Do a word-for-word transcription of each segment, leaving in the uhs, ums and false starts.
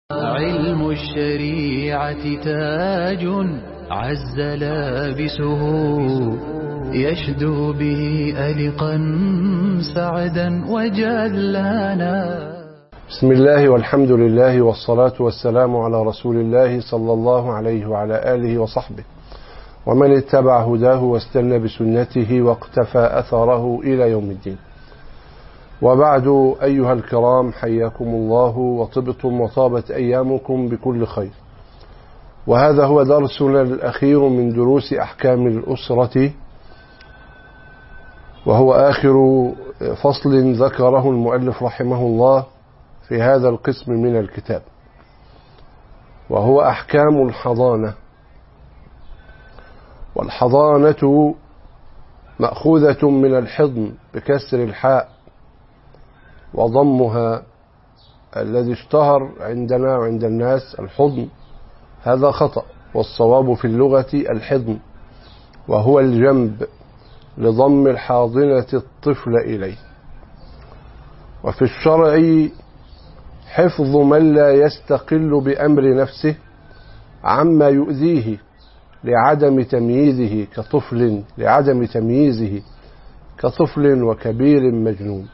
علم الشريعة تاج عز لابسه يشدو به ألقا سعدا وجلانا. بسم الله والحمد لله والصلاة والسلام على رسول الله صلى الله عليه وعلى آله وصحبه ومن اتبع هداه واستنى بسنته واقتفى أثره إلى يوم الدين. وبعد أيها الكرام، حياكم الله وطبتم وطابت أيامكم بكل خير. وهذا هو درسنا الأخير من دروس أحكام الأسرة، وهو آخر فصل ذكره المؤلف رحمه الله في هذا القسم من الكتاب، وهو أحكام الحضانة. والحضانة مأخوذة من الحضن بكسر الحاء وضمها، الذي اشتهر عندنا وعند الناس الحضن، هذا خطأ، والصواب في اللغة الحضن، وهو الجنب لضم الحاضنة الطفل إليه. وفي الشرع حفظ من لا يستقل بأمر نفسه عما يؤذيه لعدم تمييزه كطفل لعدم تمييزه كطفل وكبير مجنون.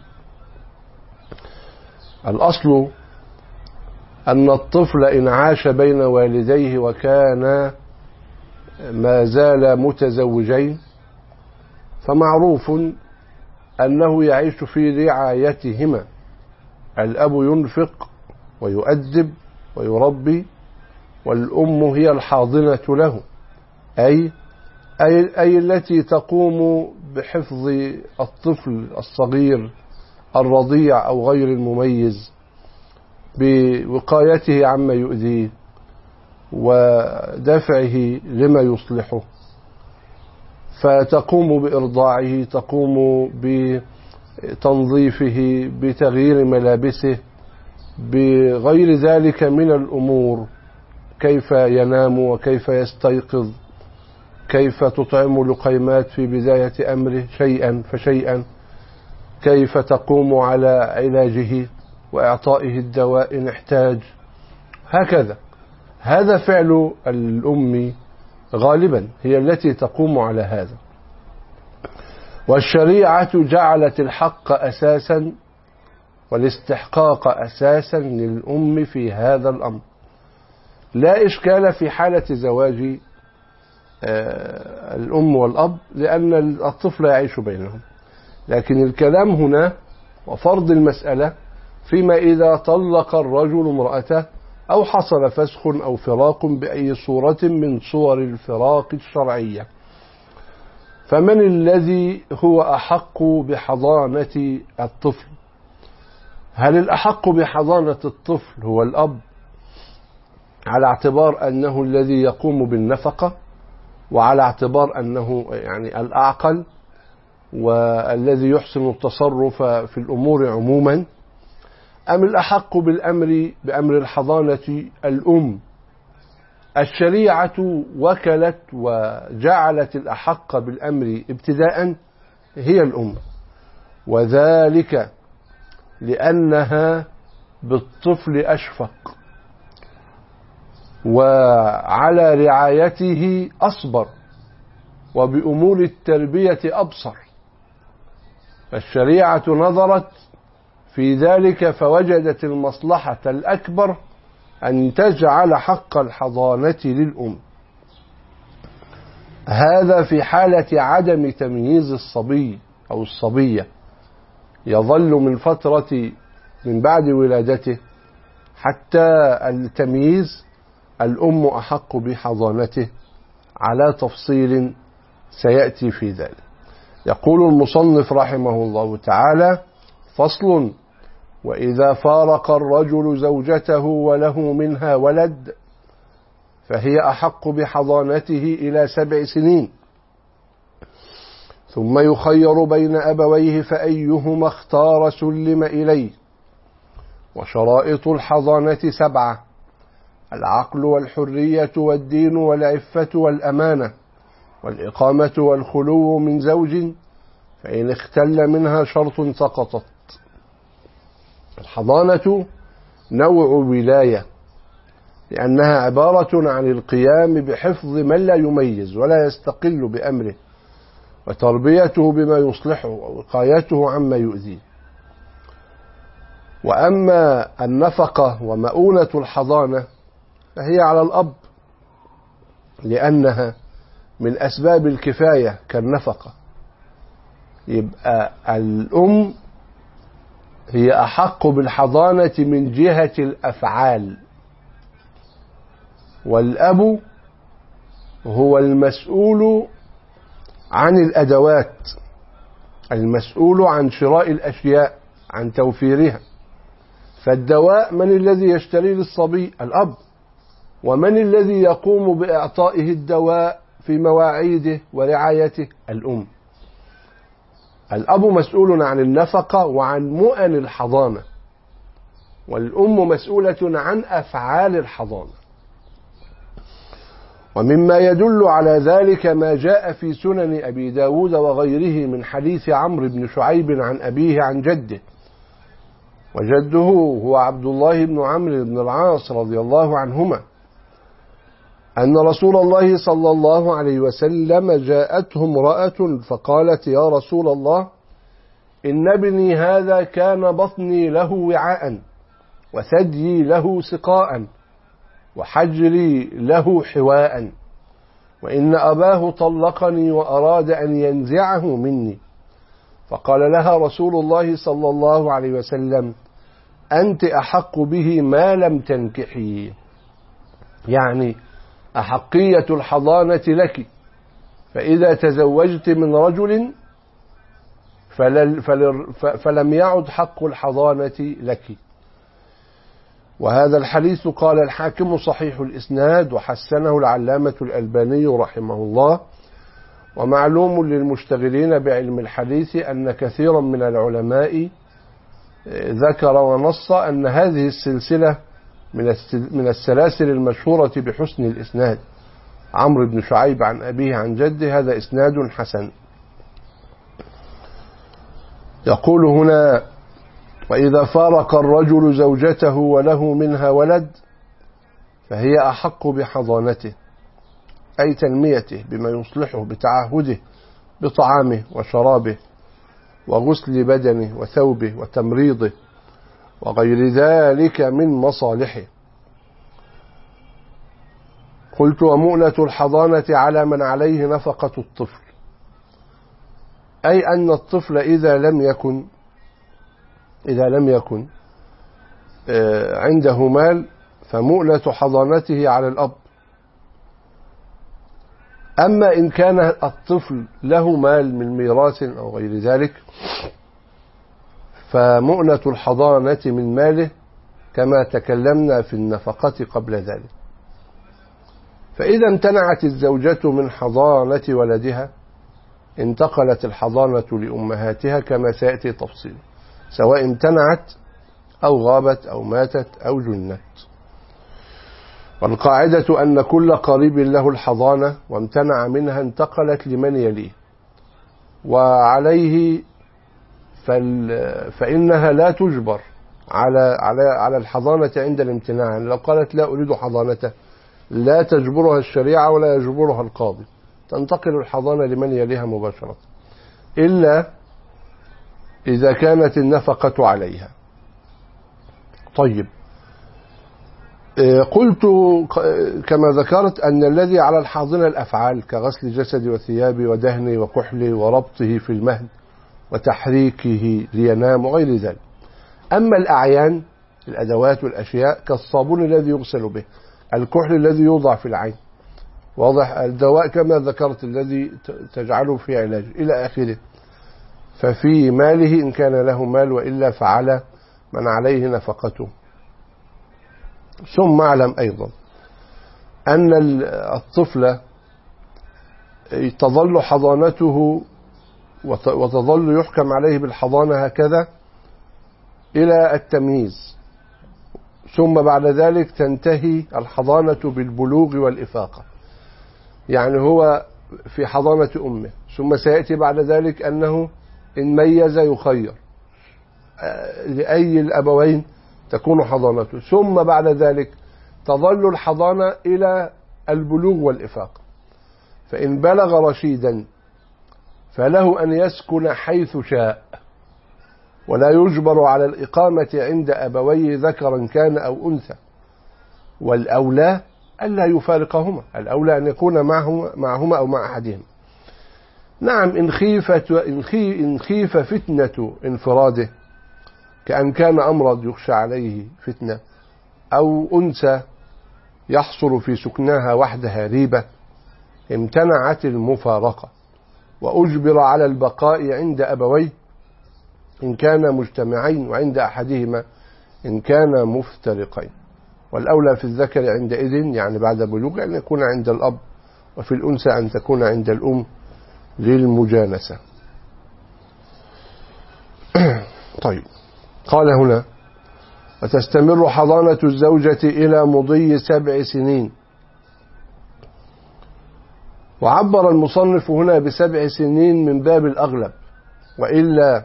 الأصل أن الطفل إن عاش بين والديه وكان ما زال متزوجين فمعروف أنه يعيش في رعايتهما. الأب ينفق ويؤدب ويربي، والأم هي الحاضنة له، أي, أي, أي التي تقوم بحفظ الطفل الصغير الرضيع أو غير المميز، بوقايته عما يؤذيه ودفعه لما يصلحه، فتقوم بإرضاعه، تقوم بتنظيفه، بتغيير ملابسه، بغير ذلك من الأمور، كيف ينام وكيف يستيقظ، كيف تطعم لقيمات في بداية أمره شيئا فشيئا، كيف تقوم على علاجه وإعطائه الدواء إن احتاج، هكذا. هذا فعل الأم غالبا، هي التي تقوم على هذا. والشريعة جعلت الحق أساسا والاستحقاق أساسا للأم في هذا الأمر. لا إشكال في حالة زواج الأم والأب، لأن الطفل يعيش بينهم، لكن الكلام هنا وفرض المسألة فيما إذا طلق الرجل امرأته أو حصل فسخ أو فراق بأي صورة من صور الفراق الشرعية. فمن الذي هو أحق بحضانة الطفل؟ هل الأحق بحضانة الطفل هو الأب، على اعتبار أنه الذي يقوم بالنفقة، وعلى اعتبار أنه يعني الأعقل والذي يحسن التصرف في الأمور عموما، أم الأحق بالأمر بأمر الحضانة الأم؟ الشريعة وكلت وجعلت الأحق بالأمر ابتداء هي الأم، وذلك لأنها بالطفل أشفق وعلى رعايته أصبر وبأمور التربية أبصر. الشريعة نظرت في ذلك فوجدت المصلحة الأكبر أن تجعل حق الحضانة للأم. هذا في حالة عدم تمييز الصبي أو الصبية، يظل من فترة من بعد ولادته حتى التمييز الأم أحق بحضانته، على تفصيل سيأتي في ذلك. يقول المصنف رحمه الله تعالى: فصل: وإذا فارق الرجل زوجته وله منها ولد فهي أحق بحضانته إلى سبع سنين، ثم يخير بين أبويه فأيهما اختار سلم إليه. وشرائط الحضانة سبعة: العقل والحرية والدين والعفة والأمانة والإقامة والخلو من زوج، فإن اختل منها شرط سقطت. الحضانة نوع ولاية لأنها عبارة عن القيام بحفظ من لا يميز ولا يستقل بأمره، وتربيته بما يصلحه ووقايته عما يؤذيه. وأما النفقة ومؤونة الحضانة فهي على الأب، لأنها من أسباب الكفاية كالنفقة. يبقى الأم هي أحق بالحضانة من جهة الأفعال، والأب هو المسؤول عن الأدوات، المسؤول عن شراء الأشياء، عن توفيرها. فالدواء من الذي يشتري للصبي؟ الأب. ومن الذي يقوم بإعطائه الدواء في مواعيده ورعايته؟ الأم. الأب مسؤول عن النفقة وعن مؤن الحضانة، والأم مسؤولة عن أفعال الحضانة. ومما يدل على ذلك ما جاء في سنن أبي داود وغيره من حديث عمرو بن شعيب عن أبيه عن جده، وجده هو عبد الله بن عمرو بن العاص رضي الله عنهما، أن رسول الله صلى الله عليه وسلم جاءته امرأة فقالت: يا رسول الله، إن ابني هذا كان بطني له وعاء، وثديي له سقاء، وحجري له حواء، وإن أباه طلقني وأراد أن ينزعه مني. فقال لها رسول الله صلى الله عليه وسلم: أنت أحق به ما لم تنكحي، يعني أحقية الحضانة لك، فإذا تزوجت من رجل فلم يعد حق الحضانة لك. وهذا الحديث قال الحاكم صحيح الإسناد، وحسنه العلامة الألباني رحمه الله. ومعلوم للمشتغلين بعلم الحديث أن كثيرا من العلماء ذكر ونص أن هذه السلسلة من السلاسل المشهورة بحسن الإسناد. عمرو بن شعيب عن أبيه عن جده، هذا إسناد حسن. يقول هنا: وإذا فارق الرجل زوجته وله منها ولد فهي أحق بحضانته، أي تنميته بما يصلحه، بتعهده بطعامه وشرابه وغسل بدنه وثوبه وتمريضه وغير ذلك من مصالحه. قلت: ومؤنة الحضانة على من عليه نفقة الطفل، أي أن الطفل إذا لم يكن إذا لم يكن عنده مال فمؤنة حضانته على الأب. أما إن كان الطفل له مال من ميراث أو غير ذلك فمؤنة الحضانة من ماله، كما تكلمنا في النفقة قبل ذلك. فإذا امتنعت الزوجة من حضانة ولدها انتقلت الحضانة لأمهاتها كما سيأتي تفصيل، سواء امتنعت أو غابت أو ماتت أو جنت. والقاعدة أن كل قريب له الحضانة وامتنع منها انتقلت لمن يليه، وعليه فإنها لا تجبر على على على الحضانة عند الامتناع. لو قالت لا أريد حضانته لا تجبرها الشريعة ولا يجبرها القاضي، تنتقل الحضانة لمن يليها مباشرة، إلا إذا كانت النفقة عليها. طيب، قلت كما ذكرت أن الذي على الحاضنة الأفعال كغسل جسد وثياب ودهن وكحل وربطه في المهد وتحريكه لينام وغير ذلك. أما الأعيان الأدوات والأشياء كالصابون الذي يغسل به، الكحل الذي يوضع في العين، واضح، الدواء كما ذكرت الذي تجعله في علاج إلى آخره، ففي ماله إن كان له مال، وإلا فعلى من عليه نفقته. ثم اعلم أيضا أن الطفل تظل حضانته وتظل يحكم عليه بالحضانة هكذا إلى التمييز، ثم بعد ذلك تنتهي الحضانة بالبلوغ والإفاقة. يعني هو في حضانة أمه، ثم سيأتي بعد ذلك أنه إن ميز يخير لأي الأبوين تكون حضانته، ثم بعد ذلك تظل الحضانة إلى البلوغ والإفاق. فإن بلغ رشيدا فله أن يسكن حيث شاء، ولا يجبر على الإقامة عند أبويه ذكرا كان أو أنثى، والأولى ألا يفارقهما، الأولى أن يكون معهما, معهما أو مع أحدهما. نعم، إن خيفت إن خيف فتنة انفراده، كأن كان أمرض يخشى عليه فتنة، أو أنثى يحصل في سكنها وحدها ريبة، امتنعت المفارقة وأجبر على البقاء عند أبويه إن كان مجتمعين، وعند أحدهما إن كان مفترقين. والأولى في الذكر عندئذ يعني بعد بلوغ أن يكون عند الأب، وفي الأنثى أن تكون عند الأم للمجانسة. طيب، قال هنا: وتستمر حضانة الزوجة إلى مضي سبع سنين. وعبر المصنف هنا بسبع سنين من باب الأغلب، وإلا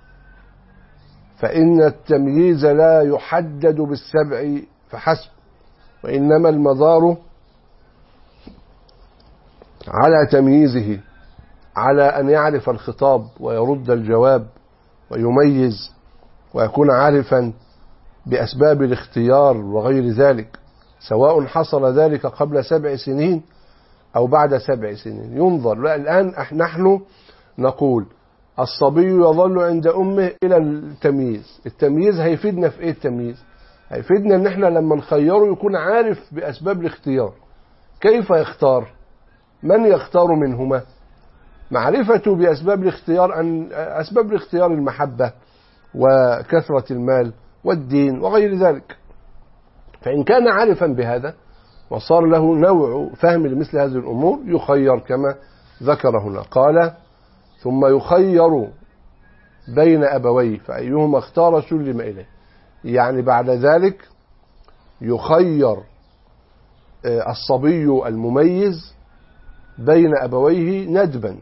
فإن التمييز لا يحدد بالسبع فحسب، وإنما المدار على تمييزه، على أن يعرف الخطاب ويرد الجواب ويميز، ويكون عارفا بأسباب الاختيار وغير ذلك، سواء حصل ذلك قبل سبع سنين أو بعد سبع سنين. ينظر. لا، الآن نحن نقول الصبي يظل عند أمه إلى التمييز. التمييز هيفيدنا في إيه؟ التمييز هيفيدنا إن إحنا لما نخيره يكون عارف بأسباب الاختيار. كيف يختار؟ من يختار منهما؟ معرفته بأسباب الاختيار، أن أسباب الاختيار المحبة وكثرة المال والدين وغير ذلك. فإن كان عارفا بهذا وصار له نوع فهم لمثل هذه الأمور، يخير كما ذكر هنا. قال: ثم يخير بين أبويه فأيهما اختار سلم إليه. يعني بعد ذلك يخير الصبي المميز بين أبويه ندبا،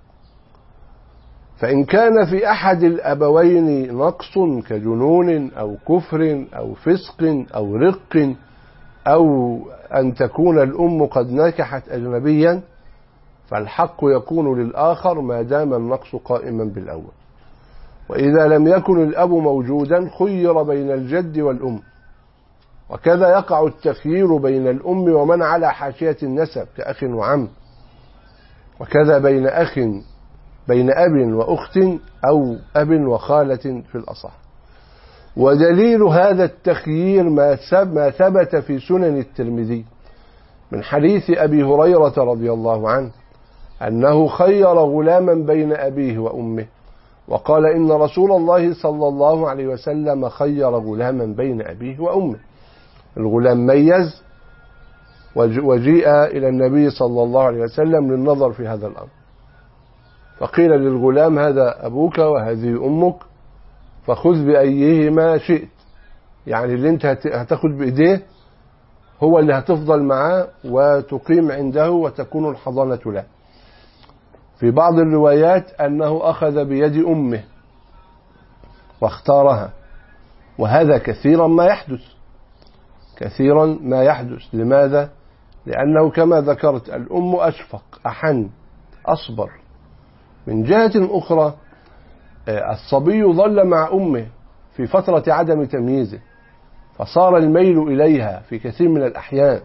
فإن كان في أحد الأبوين نقص كجنون أو كفر أو فسق أو رق، أو أن تكون الأم قد نكحت أجنبيا، فالحق يكون للآخر ما دام النقص قائما بالأول. وإذا لم يكن الأب موجودا خير بين الجد والأم. وكذا يقع التخيير بين الأم ومن على حاشية النسب كأخ وعم، وكذا بين أخ بين أب وأخت أو أب وخالة في الأصح. ودليل هذا التخيير ما ثبت في سنن الترمذي من حديث أبي هريرة رضي الله عنه أنه خير غلاما بين أبيه وأمه، وقال إن رسول الله صلى الله عليه وسلم خير غلاما بين أبيه وأمه. الغلام ميز وجيء إلى النبي صلى الله عليه وسلم للنظر في هذا الأمر، فقيل للغلام: هذا أبوك وهذه أمك، فخذ بأيهما شئت. يعني اللي انت هتاخد بإيديه هو اللي هتفضل معاه وتقيم عنده وتكون الحضانة له. في بعض الروايات أنه أخذ بيد أمه واختارها، وهذا كثيرا ما يحدث كثيرا ما يحدث. لماذا؟ لأنه كما ذكرت الأم أشفق، أحن، أصبر. من جهة أخرى الصبي ظل مع أمه في فترة عدم تمييزه، فصار الميل إليها في كثير من الأحيان،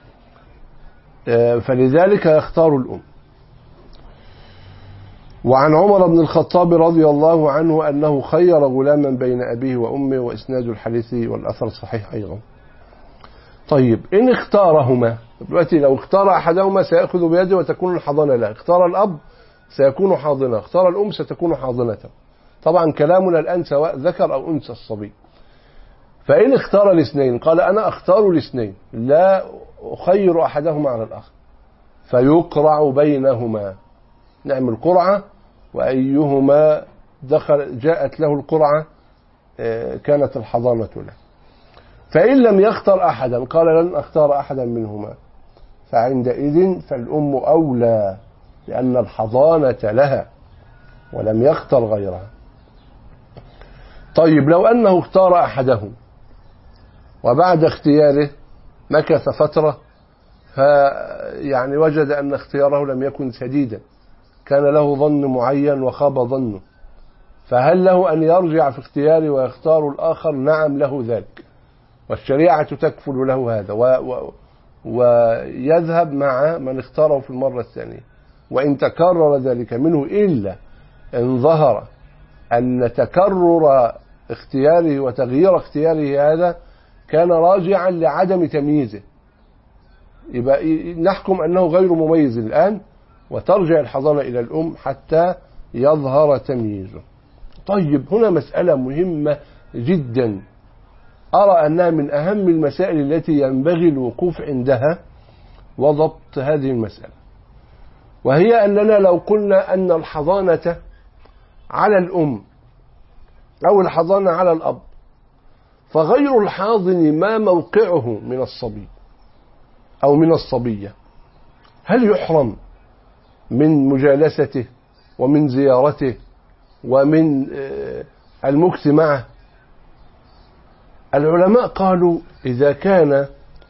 فلذلك يختار الأم. وعن عمر بن الخطاب رضي الله عنه أنه خير غلاما بين أبيه وأمه، وإسناد الحديث والأثر صحيح أيضا. طيب، إن اختارهما، دلوقتي لو اختار أحدهما سيأخذ بيده وتكون الحضانة له، اختار الأب سيكون حاضنة، اختار الأم ستكون حاضنة. طبعا كلامنا الآن سواء ذكر أو أنثى الصبي. فإن اختار الاثنين، قال أنا أختار الاثنين لا أخير أحدهما على الآخر، فيقرع بينهما، نعمل قرعة، وأيهما دخل جاءت له القرعة كانت الحضانة له. فإن لم يختار أحدا، قال لن أختار أحدا منهما، فعندئذ فالأم أولى لأن الحضانة لها ولم يختر غيرها. طيب، لو أنه اختار أحدهم وبعد اختياره مكث فترة فيعني وجد أن اختياره لم يكن سديدا، كان له ظن معين وخاب ظنه، فهل له أن يرجع في اختياره ويختار الآخر؟ نعم له ذلك، والشريعة تكفل له هذا، و و ويذهب مع من اختاره في المرة الثانية. وإن تكرر ذلك منه إلا إن ظهر أن تكرر اختياره وتغيير اختياره هذا كان راجعا لعدم تمييزه، يبقى نحكم أنه غير مميز الآن، وترجع الحضانة إلى الأم حتى يظهر تمييزه. طيب، هنا مسألة مهمة جدا أرى أنها من أهم المسائل التي ينبغي الوقوف عندها وضبط هذه المسألة، وهي أننا لو قلنا أن الحضانة على الأم أو الحضانة على الأب، فغير الحاضن ما موقعه من الصبي أو من الصبية، هل يحرم من مجالسته ومن زيارته ومن المكث معه؟ العلماء قالوا إذا كان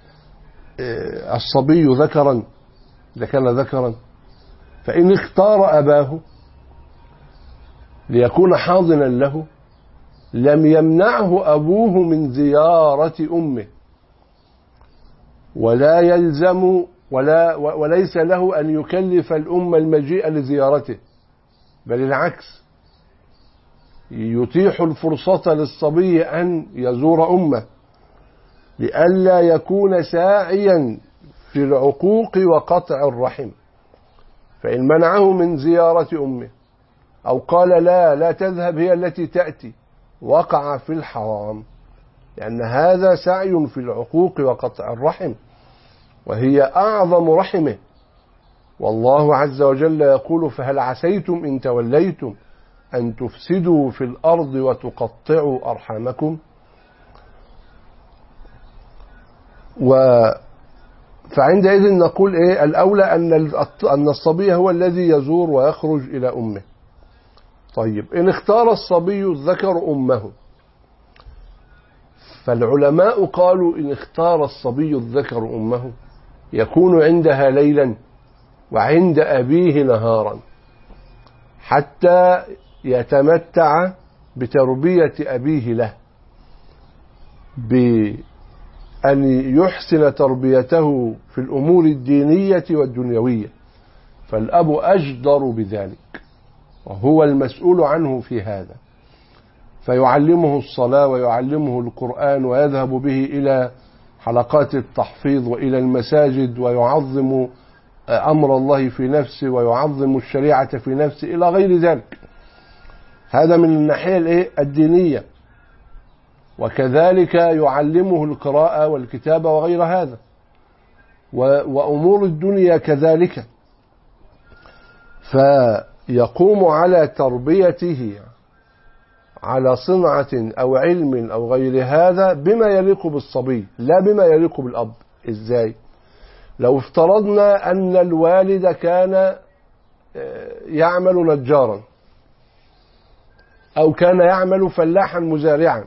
الصبي ذكرا إذا كان ذكرا فإن اختار أباه ليكون حاضنا له لم يمنعه أبوه من زيارة أمه، ولا يلزم ولا وليس له أن يكلف الأم المجيء لزيارته، بل العكس، يتيح الفرصة للصبي أن يزور أمه لئلا يكون ساعيا في العقوق وقطع الرحم. فإن منعه من زيارة أمه أو قال لا لا تذهب هي التي تأتي، وقع في الحرام، لأن هذا سعي في العقوق وقطع الرحم، وهي أعظم رحمه. والله عز وجل يقول: فهل عسيتم إن توليتم أن تفسدوا في الأرض وتقطعوا أرحامكم. و فعندئذ نقول إيه؟ الأولى أن أن الصبي هو الذي يزور ويخرج إلى أمه. طيب، إن اختار الصبي الذكر أمه، فالعلماء قالوا إن اختار الصبي الذكر أمه يكون عندها ليلا وعند أبيه نهارا حتى يتمتع بتربية أبيه له، بأن يحسن تربيته في الأمور الدينية والدنيوية، فالأب أجدر بذلك وهو المسؤول عنه في هذا، فيعلمه الصلاة ويعلمه القرآن ويذهب به إلى حلقات التحفيظ وإلى المساجد ويعظم أمر الله في نفسه ويعظم الشريعة في نفسه إلى غير ذلك. هذا من الناحية الدينية، وكذلك يعلمه القراءة والكتابة وغير هذا، وأمور الدنيا كذلك، فيقوم على تربيته على صنعة أو علم أو غير هذا بما يليق بالصبي لا بما يليق بالأب. إزاي؟ لو افترضنا أن الوالد كان يعمل نجارا أو كان يعمل فلاحا مزارعا،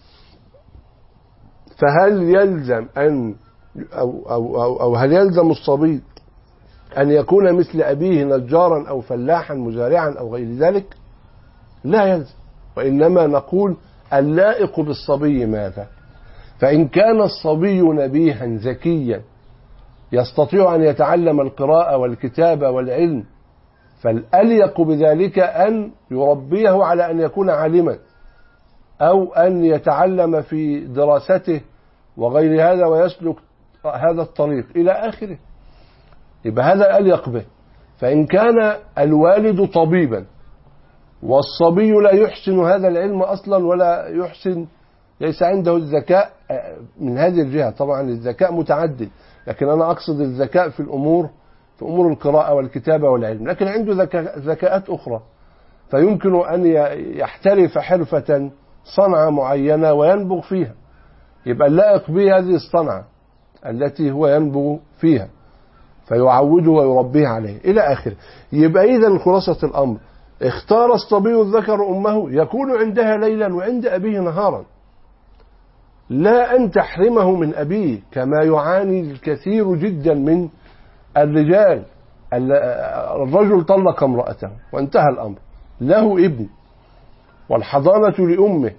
فهل يلزم أن أو, أو, أو, أو هل يلزم الصبي أن يكون مثل أبيه نجارا أو فلاحا مزارعا أو غير ذلك؟ لا يلزم، وإنما نقول اللائق بالصبي ماذا؟ فإن كان الصبي نبيها ذكيا يستطيع أن يتعلم القراءة والكتابة والعلم، فالأليق بذلك أن يربيه على أن يكون عالما، أو أن يتعلم في دراسته وغير هذا ويسلك هذا الطريق إلى آخره، يبقى هذا أليق به. فإن كان الوالد طبيبا والصبي لا يحسن هذا العلم أصلا ولا يحسن، ليس عنده الذكاء من هذه الجهة، طبعا الذكاء متعدد، لكن أنا أقصد الذكاء في الأمور في أمور القراءة والكتابة والعلم، لكن عنده ذكاءات أخرى، فيمكن أن يحترف حرفة صنعة معينة وينبغ فيها، يبقى اللائق به هذه الصنعة التي هو ينبغ فيها، فيعوده ويربيه عليه إلى آخره. يبقى إذن خلاصة الأمر، اختار الصبي الذكر أمه يكون عندها ليلا وعند أبيه نهارا، لا أن تحرمه من أبيه كما يعاني الكثير جدا من الرجال. الرجل طلق امرأته وانتهى الأمر، له ابن والحضانة لأمه،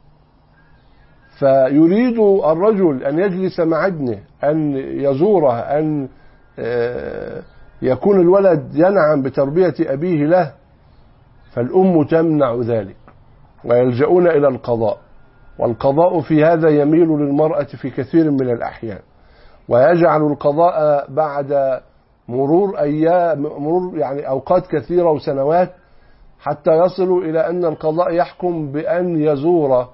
فيريد الرجل أن يجلس مع ابنه، أن يزوره، أن يكون الولد ينعم بتربية أبيه له، فالأم تمنع ذلك ويلجؤون إلى القضاء. والقضاء في هذا يميل للمرأة في كثير من الأحيان، ويجعل القضاء بعد مرور أيام مرور يعني أوقات كثيرة وسنوات، حتى يصلوا إلى أن القضاء يحكم بأن يزور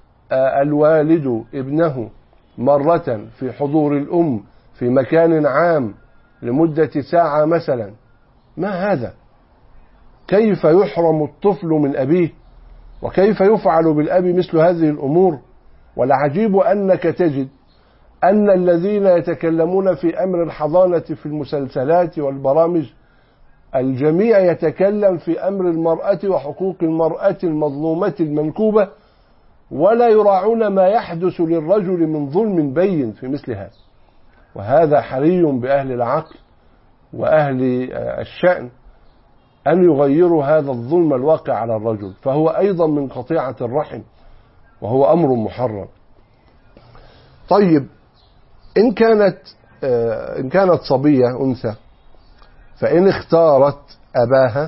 الوالد ابنه مرة في حضور الأم في مكان عام لمدة ساعة مثلا. ما هذا؟ كيف يحرم الطفل من أبيه؟ وكيف يفعل بالأب مثل هذه الأمور؟ والعجيب أنك تجد أن الذين يتكلمون في أمر الحضانة في المسلسلات والبرامج، الجميع يتكلم في أمر المرأة وحقوق المرأة المظلومة المنكوبة، ولا يراعون ما يحدث للرجل من ظلم بين في مثل هذا. وهذا حري بأهل العقل وأهل الشأن أن يغيروا هذا الظلم الواقع على الرجل، فهو أيضا من قطيعة الرحم وهو أمر محرم. طيب، إن كانت إن كانت صبية أنثى فإن اختارت أباها،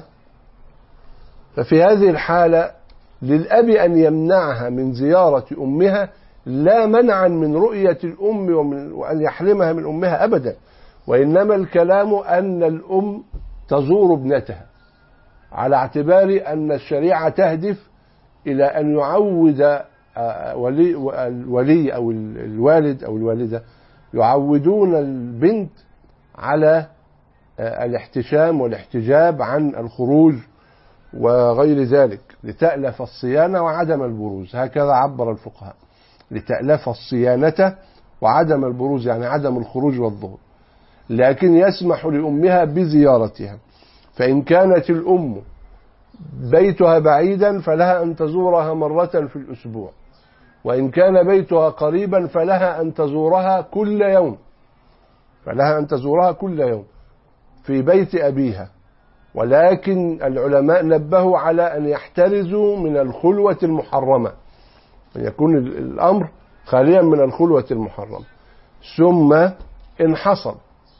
ففي هذه الحالة للأب أن يمنعها من زيارة أمها، لا منعا من رؤية الأم وأن يحرمها من أمها أبدا، وإنما الكلام أن الأم تزور ابنتها، على اعتبار أن الشريعة تهدف إلى أن يعود ولي, الولي أو الوالد أو الوالدة يعودون البنت على الاحتشام والاحتجاب عن الخروج وغير ذلك، لتألف الصيانة وعدم البروز. هكذا عبر الفقهاء، لتألف الصيانة وعدم البروز، يعني عدم الخروج والظهور. لكن يسمح لأمها بزيارتها، فإن كانت الأم بيتها بعيدا فلها أن تزورها مرة في الأسبوع، وإن كان بيتها قريبا فلها أن تزورها كل يوم فلها أن تزورها كل يوم في بيت أبيها. ولكن العلماء نبهوا على أن يحترزوا من الخلوة المحرمة، أن يكون الأمر خاليا من الخلوة المحرمة. ثم إن حصل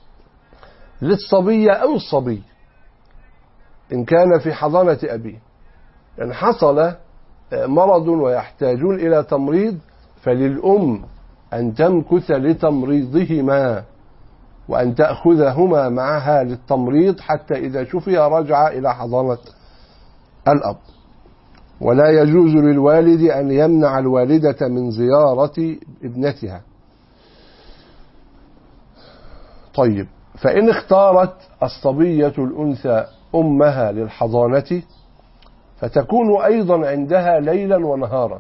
للصبية أو الصبي، إن كان في حضانة أبيه، إن حصل مرض ويحتاجون إلى تمريض، فللأم أن تمكث لتمريضهما، وأن تأخذهما معها للتمريض حتى إذا شفي رجع إلى حضانة الأب. ولا يجوز للوالد أن يمنع الوالدة من زيارة ابنتها. طيب، فإن اختارت الصبية الأنثى أمها للحضانة، فتكون أيضا عندها ليلا ونهارا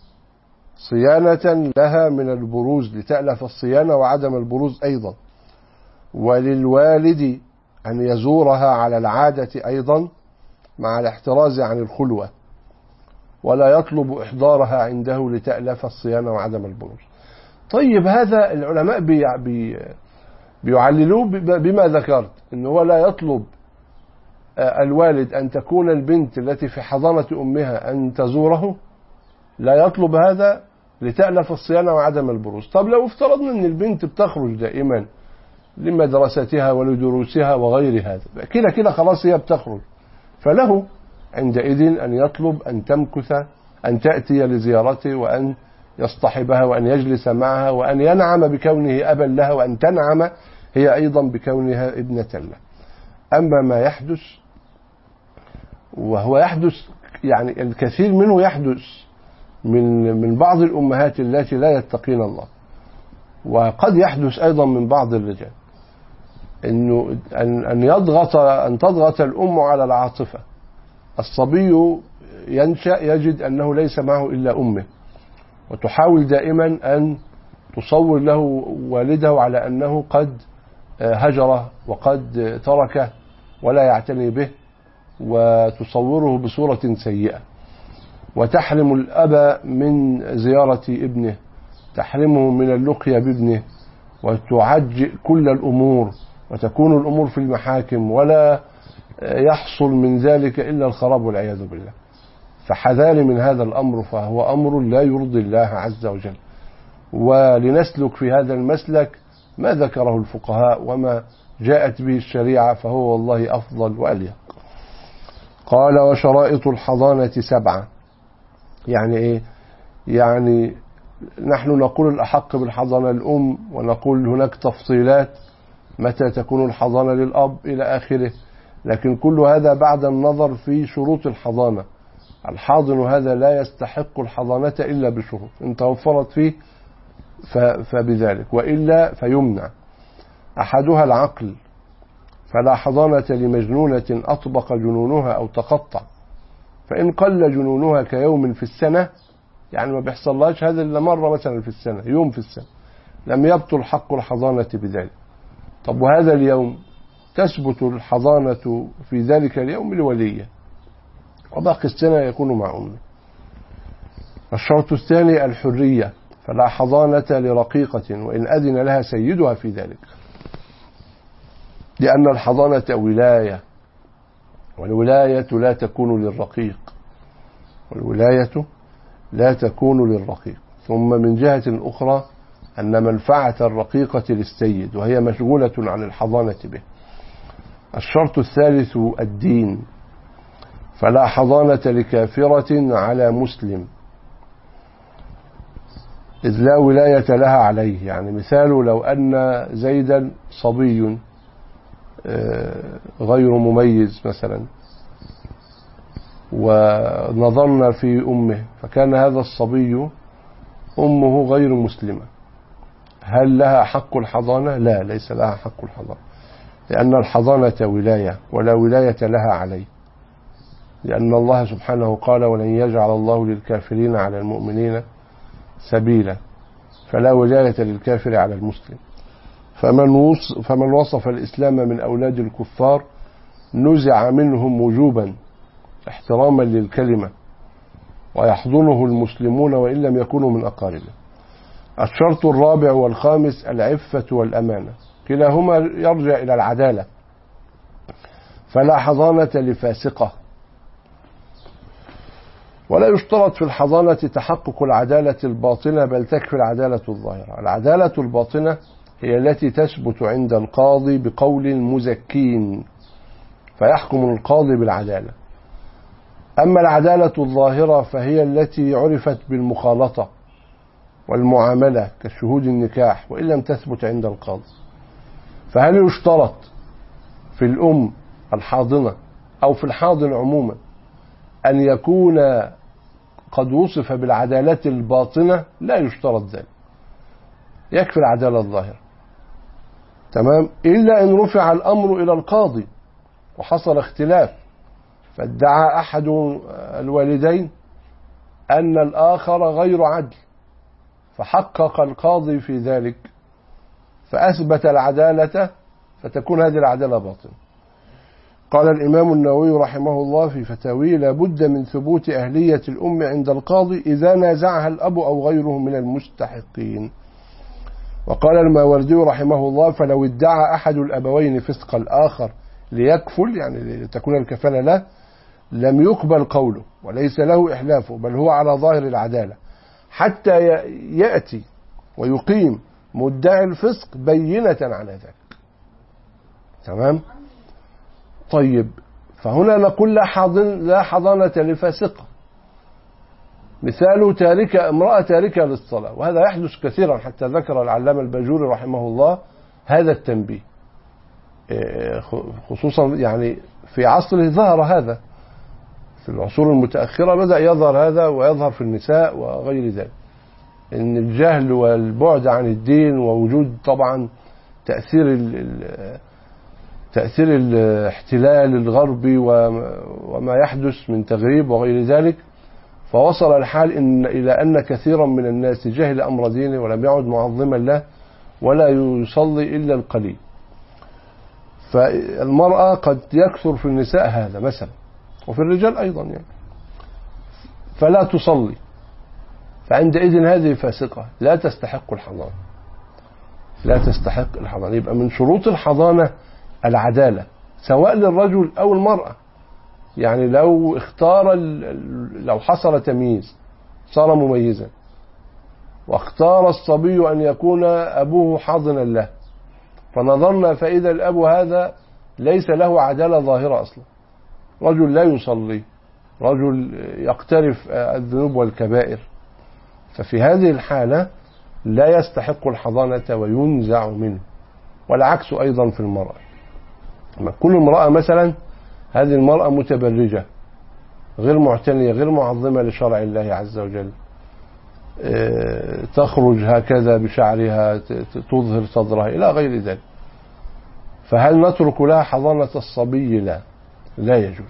صيانة لها من البروز، لتألف الصيانة وعدم البروز أيضا. وللوالد أن يزورها على العادة أيضا مع الاحتراز عن الخلوة، ولا يطلب إحضارها عنده لتألف الصيانة وعدم البروز. طيب، هذا العلماء بي بي بيعللوه بما ذكرت، إنه هو لا يطلب الوالد أن تكون البنت التي في حضانة أمها أن تزوره، لا يطلب هذا لتألف الصيانة وعدم البروز. طب لو افترضنا أن البنت بتخرج دائما لمدرستها ولدروسها وغير هذا، كده كده خلاص هي بتخرج، فله عندئذ أن يطلب أن تمكث، أن تأتي لزيارته، وأن يصطحبها، وأن يجلس معها، وأن ينعم بكونه أبا لها، وأن تنعم هي أيضا بكونها ابنة له. أما ما يحدث، وهو يحدث يعني الكثير منه يحدث من من بعض الأمهات التي لا يتقين الله، وقد يحدث أيضا من بعض الرجال، إنه أن أن يضغط أن تضغط الأم على العاطفة. الصبي ينشأ يجد أنه ليس معه إلا أمه، وتحاول دائما أن تصور له والده على أنه قد هجره وقد تركه ولا يعتني به، وتصوره بصورة سيئة، وتحرم الأب من زيارة ابنه، تحرمه من اللقيا بابنه وتعجئ كل الأمور وتكون الأمور في المحاكم ولا يحصل من ذلك إلا الخراب والعياذ بالله. فحذار من هذا الأمر، فهو أمر لا يرضي الله عز وجل. ولنسلك في هذا المسلك ما ذكره الفقهاء وما جاءت به الشريعة، فهو والله أفضل وأليق. قال وشرائط الحضانة سبعة. يعني إيه؟ يعني نحن نقول الأحق بالحضانة الأم، ونقول هناك تفصيلات متى تكون الحضانة للأب إلى آخره، لكن كل هذا بعد النظر في شروط الحضانة. الحاضن هذا لا يستحق الحضانة إلا بشروط، إن توفرت فيه فبذلك، وإلا فيمنع. أحدها العقل، فلا حضانة لمجنونة أطبق جنونها أو تقطع، فإن قل جنونها كيوم في السنة، يعني ما بيحصلهاش هذا إلا مرة مثلا في السنة، يوم في السنة، لم يبطل حق الحضانة بذلك. طب وهذا اليوم تثبت الحضانة في ذلك اليوم لوليه، وباقي السنة يكون مع أمه. الشرط الثاني الحرية، فلا حضانة لرقيقة وإن أذن لها سيدها في ذلك، لأن الحضانة ولاية، والولاية لا تكون للرقيق، والولاية لا تكون للرقيق. ثم من جهة أخرى أن منفعة الرقيقة للسيد، وهي مشغولة عن الحضانة به. الشرط الثالث الدين، فلا حضانة لكافرة على مسلم، إذ لا ولاية لها عليه. يعني مثال لو أن زيدا صبي غير مميز مثلا، ونظرنا في أمه فكان هذا الصبي أمه غير مسلمة، هل لها حق الحضانة؟ لا، ليس لها حق الحضانة، لأن الحضانة ولاية ولا ولاية لها عليه، لأن الله سبحانه قال ولن يجعل الله للكافرين على المؤمنين سبيلا، فلا ولاية للكافر على المسلم. فمن وصف, فمن وصف الإسلام من أولاد الكفار نزع منهم وجوبا احتراما للكلمة، ويحضنه المسلمون وإن لم يكونوا من أقاربه. الشرط الرابع والخامس العفة والأمانة، كلاهما يرجع إلى العدالة، فلا حضانة لفاسقة، ولا يشترط في الحضانة تحقق العدالة الباطنة، بل تكفي العدالة الظاهرة. العدالة الباطنة هي التي تثبت عند القاضي بقول مزكين فيحكم القاضي بالعدالة. أما العدالة الظاهرة فهي التي عرفت بالمخالطة والمعاملة كشهود النكاح، وإن لم تثبت عند القاضي. فهل يشترط في الأم الحاضنة أو في الحاضن عموما أن يكون قد وصف بالعدالة الباطنة؟ لا يشترط ذلك، يكفي العدالة الظاهرة، تمام، إلا إن رفع الأمر إلى القاضي وحصل اختلاف، فادعى أحد الوالدين أن الآخر غير عدل، فحقق القاضي في ذلك فأثبت العدالة، فتكون هذه العدالة باطنة. قال الإمام النووي رحمه الله في فتاويه لابد من ثبوت أهلية الأم عند القاضي إذا نازعها الأب أو غيره من المستحقين. وقال الماوردي رحمه الله فلو ادعى أحد الأبوين فسق الآخر ليكفل، يعني لتكون الكفالة له، لم يقبل قوله وليس له إحلافه، بل هو على ظاهر العدالة حتى يأتي ويقيم مدعي الفسق بينة على ذلك. تمام؟ طيب، فهنا نقول لا حاضن لا حضانة لفاسقة. مثال تاركة، امرأة تاركة للصلاة، وهذا يحدث كثيرا، حتى ذكر العلامة الباجوري رحمه الله هذا التنبيه، خصوصا يعني في عصره ظهر هذا، في العصور المتأخرة بدأ يظهر هذا، ويظهر في النساء وغير ذلك، إن الجهل والبعد عن الدين ووجود طبعا تأثير ال تأثير الاحتلال الغربي وما يحدث من تغريب وغير ذلك، فوصل الحال إن إلى أن كثيرا من الناس جهل أمر دينه ولم يعد معظما له ولا يصلي إلا القليل. فالمرأة قد يكثر في النساء هذا مثلا، وفي الرجال أيضا يعني، فلا تصلي، فعندئذ هذه فاسقة لا تستحق الحضانة، لا تستحق الحضانة. يبقى من شروط الحضانة العدالة سواء للرجل أو المرأة. يعني لو اختار لو حصل تمييز صار مميزا، واختار الصبي أن يكون أبوه حاضنا له، فنظرنا فإذا الأب هذا ليس له عدالة ظاهرة أصلا، رجل لا يصلي، رجل يقترف الذنوب والكبائر، ففي هذه الحالة لا يستحق الحضانة وينزع منه. والعكس أيضا في المرأة. كل امرأة مثلا هذه المرأة متبرجة غير معتنية غير معظمة لشرع الله عز وجل، تخرج هكذا بشعرها تظهر صدرها إلى غير ذلك، فهل نترك لها حضانة الصبي؟ لا، لا يجوز.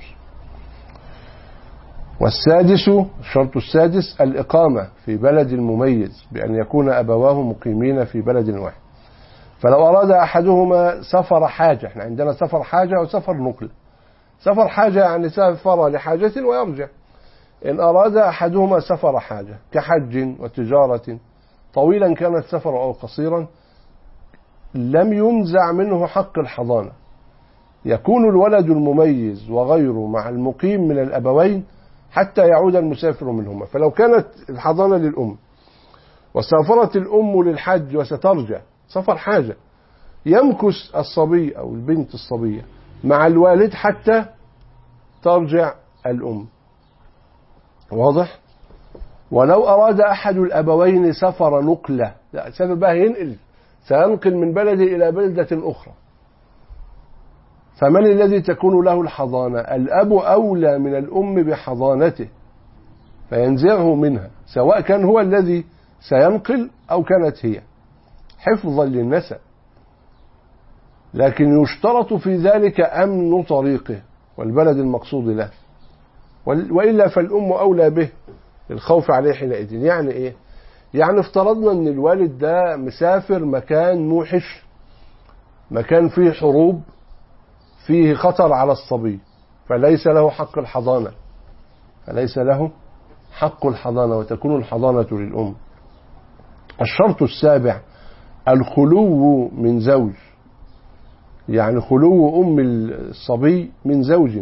والسادس، الشرط السادس الإقامة في بلد مميز بأن يكون أبواه مقيمين في بلد واحد. فلو أراد أحدهما سفر حاجة، احنا عندنا سفر حاجة وسفر نقل. سفر حاجة يعني سافر لحاجة ويرجع. إن أراد أحدهما سفر حاجة كحج وتجارة طويلا كان السفر أو قصيرا لم ينزع منه حق الحضانة. يكون الولد المميز وغيره مع المقيم من الأبوين حتى يعود المسافر منهما. فلو كانت الحضانة للأم وسافرت الأم للحج وسترجع سفر حاجة، يمكث الصبي أو البنت الصبية مع الوالد حتى ترجع الأم. واضح؟ ولو أراد أحد الأبوين سفر نقلة، لا سافر بقى ينقل، سينقل من بلده إلى بلدة أخرى، فمن الذي تكون له الحضانة؟ الأب أولى من الأم بحضانته فينزعه منها، سواء كان هو الذي سينقل أو كانت هي، حفظا للنسب. لكن يشترط في ذلك أمن طريقه والبلد المقصود له، وإلا فالأم أولى به الخوف عليه حينئذ. يعني إيه؟ يعني افترضنا أن الوالد ده مسافر مكان موحش، مكان فيه حروب، فيه خطر على الصبي، فليس له حق الحضانة، فليس له حق الحضانة وتكون الحضانة للأم. الشرط السابع الخلو من زوج، يعني خلو أم الصبي من زوج،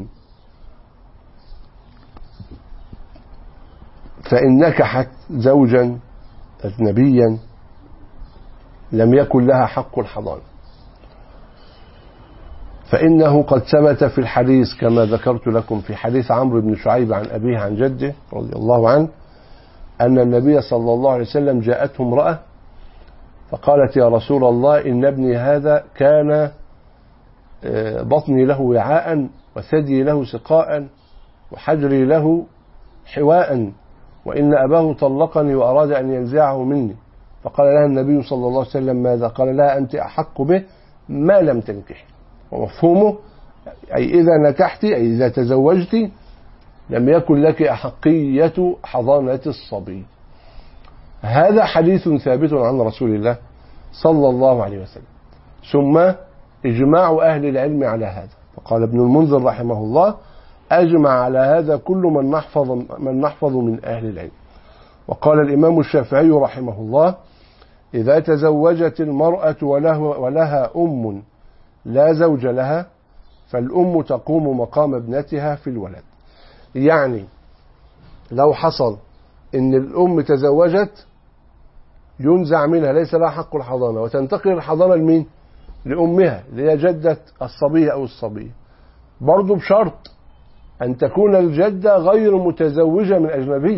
فإن نكحت زوجا أجنبيا لم يكن لها حق الحضانة، فإنه قد ثبت في الحديث كما ذكرت لكم في حديث عمرو بن شعيب عن أبيه عن جده رضي الله عنه أن النبي صلى الله عليه وسلم جاءته امرأة فقالت يا رسول الله إن ابني هذا كان بطني له وعاء وثدي له سقاء وحجري له حواء، وإن أباه طلقني وأراد أن ينزعه مني. فقال لها النبي صلى الله عليه وسلم ماذا؟ قال لها أنت أحق به ما لم تنكحي. ومفهومه أي إذا نكحت أي إذا تزوجت لم يكن لك أحقية حضانة الصبي. هذا حديث ثابت عن رسول الله صلى الله عليه وسلم، ثم إجماع أهل العلم على هذا. فقال ابن المنذر رحمه الله أجمع على هذا كل من نحفظ, من نحفظ من أهل العلم. وقال الإمام الشافعي رحمه الله إذا تزوجت المرأة وله ولها أم لا زوج لها فالأم تقوم مقام ابنتها في الولد. يعني لو حصل إن الأم تزوجت ينزع منها ليس لها حق الحضانة وتنتقل الحضانة لمين؟ لأمها اللي هي جدة الصبي أو الصبية، برضو بشرط أن تكون الجدة غير متزوجة من أجنبي،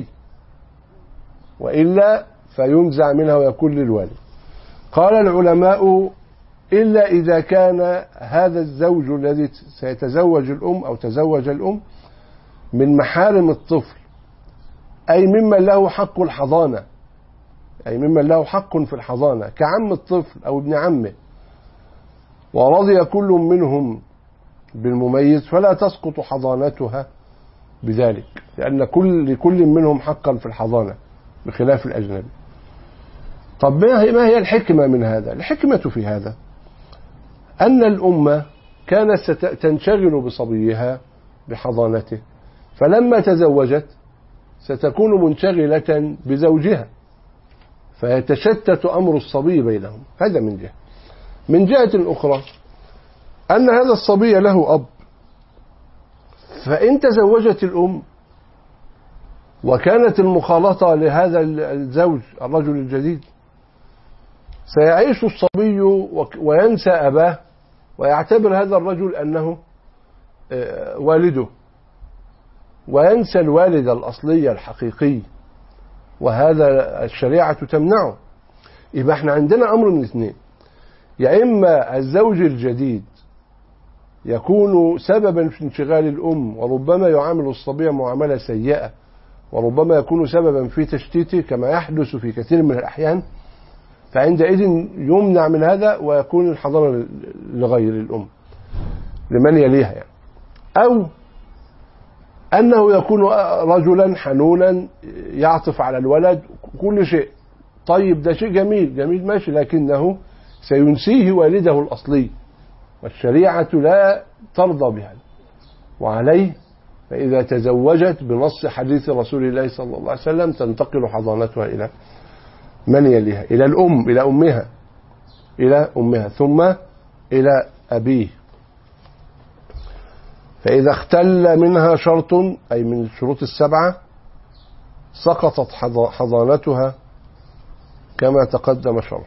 وإلا فينزع منها ويكون للوالد. قال العلماء إلا إذا كان هذا الزوج الذي سيتزوج الأم أو تزوج الأم من محارم الطفل، أي ممن له حق الحضانة، أي ممن له حق في الحضانة كعم الطفل أو ابن عمه، ورضي كل منهم بالمميز فلا تسقط حضانتها بذلك، لأن كل لكل منهم حقا في الحضانة بخلاف الأجنبي. طب ما هي الحكمة من هذا؟ الحكمة في هذا أن الأمة كانت تنشغل بصبيها بحضانته، فلما تزوجت ستكون منشغلة بزوجها فيتشتت أمر الصبي بينهم. هذا من جهة. من جهة أخرى أن هذا الصبي له أب، فإن تزوجت الأم وكانت المخالطة لهذا الزوج الرجل الجديد سيعيش الصبي وينسى أباه ويعتبر هذا الرجل أنه والده، وينسى الوالد الأصلي الحقيقي، وهذا الشريعة تمنعه. يبقى احنا عندنا أمر من اثنين: يا إما الزوج الجديد يكون سببا في انشغال الأم وربما يعامل الصبي معاملة سيئة وربما يكون سببا في تشتيته كما يحدث في كثير من الأحيان، فعندئذ يمنع من هذا ويكون الحضانة لغير الأم لمن يليها يعني. أو أنه يكون رجلا حنونا يعطف على الولد كل شيء طيب، ده شيء جميل جميل ماشي، لكنه سينسيه والده الأصلي والشريعة لا ترضى بهذا. وعليه فإذا تزوجت بنص حديث رسول الله صلى الله عليه وسلم تنتقل حضانتها إلى من يليها، إلى الأم، إلى أمها إلى أمها ثم إلى أبيه. فإذا اختل منها شرط أي من الشروط السبعة سقطت حضانتها كما تقدم شرح.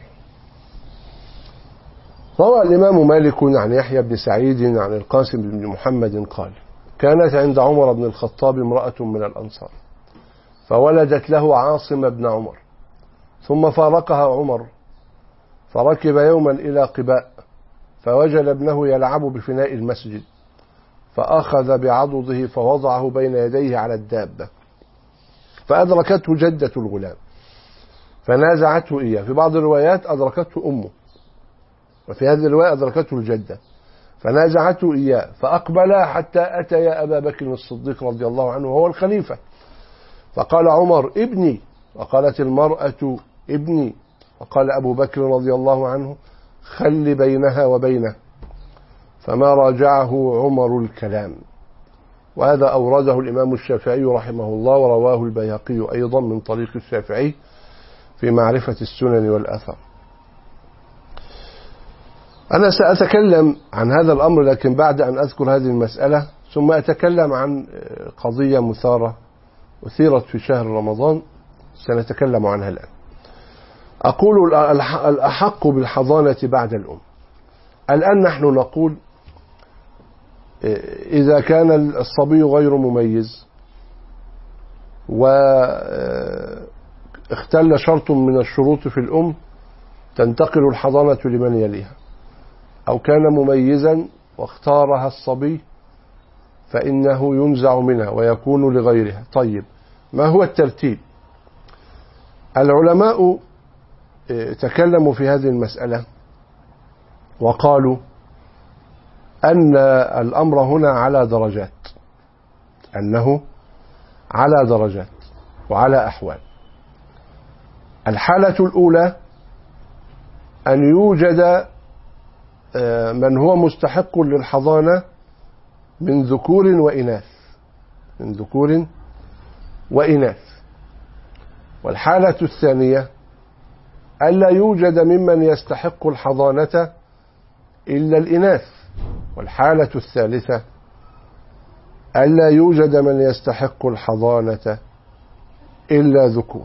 روى الإمام مالك عن يحيى بن سعيد عن القاسم بن محمد قال: كانت عند عمر بن الخطاب امرأة من الأنصار فولدت له عاصم بن عمر، ثم فارقها عمر فركب يوما إلى قباء فوجد ابنه يلعب بفناء المسجد فأخذ بعضده فوضعه بين يديه على الدابة فأدركته جدة الغلام فنازعته إياه. في بعض الروايات أدركته أمه، وفي هذه الرواية أدركته الجدة فنازعته إياه فأقبل حتى أتى أبا بكر الصديق رضي الله عنه وهو الخليفة، فقال عمر: ابني، وقالت المرأة: ابني، وقال أبو بكر رضي الله عنه: خل بينها وبينه، فما راجعه عمر الكلام. وهذا أورده الإمام الشافعي رحمه الله، ورواه البيهقي أيضا من طريق الشافعي في معرفة السنن والآثار. أنا سأتكلم عن هذا الأمر لكن بعد أن أذكر هذه المسألة ثم أتكلم عن قضية مثارة أثيرت في شهر رمضان سنتكلم عنها الآن. أقول الأحق بالحضانة بعد الأم. الآن نحن نقول إذا كان الصبي غير مميز واختل شرط من الشروط في الأم تنتقل الحضانة لمن يليها، أو كان مميزا واختارها الصبي فإنه ينزع منها ويكون لغيرها. طيب، ما هو الترتيب؟ العلماء تكلموا في هذه المسألة وقالوا أن الأمر هنا على درجات، أنه على درجات وعلى أحوال. الحالة الأولى أن يوجد من هو مستحق للحضانة من ذكور وإناث من ذكور وإناث والحالة الثانية ألا يوجد ممن يستحق الحضانة إلا الإناث. والحالة الثالثة ألا يوجد من يستحق الحضانة إلا ذكور.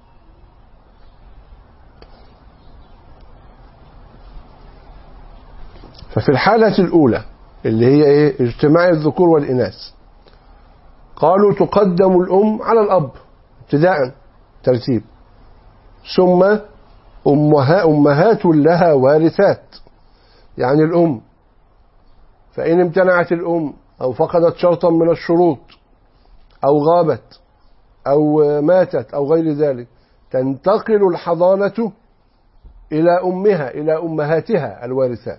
ففي الحالة الأولى اللي هي إيه؟ اجتماع الذكور والإناث، قالوا تقدم الأم على الأب ابتداء ترتيب، ثم أمها أمهات لها وارثات، يعني الأم فإن امتنعت الأم أو فقدت شرطا من الشروط أو غابت أو ماتت أو غير ذلك تنتقل الحضانة إلى أمها إلى أمهاتها الوارثات،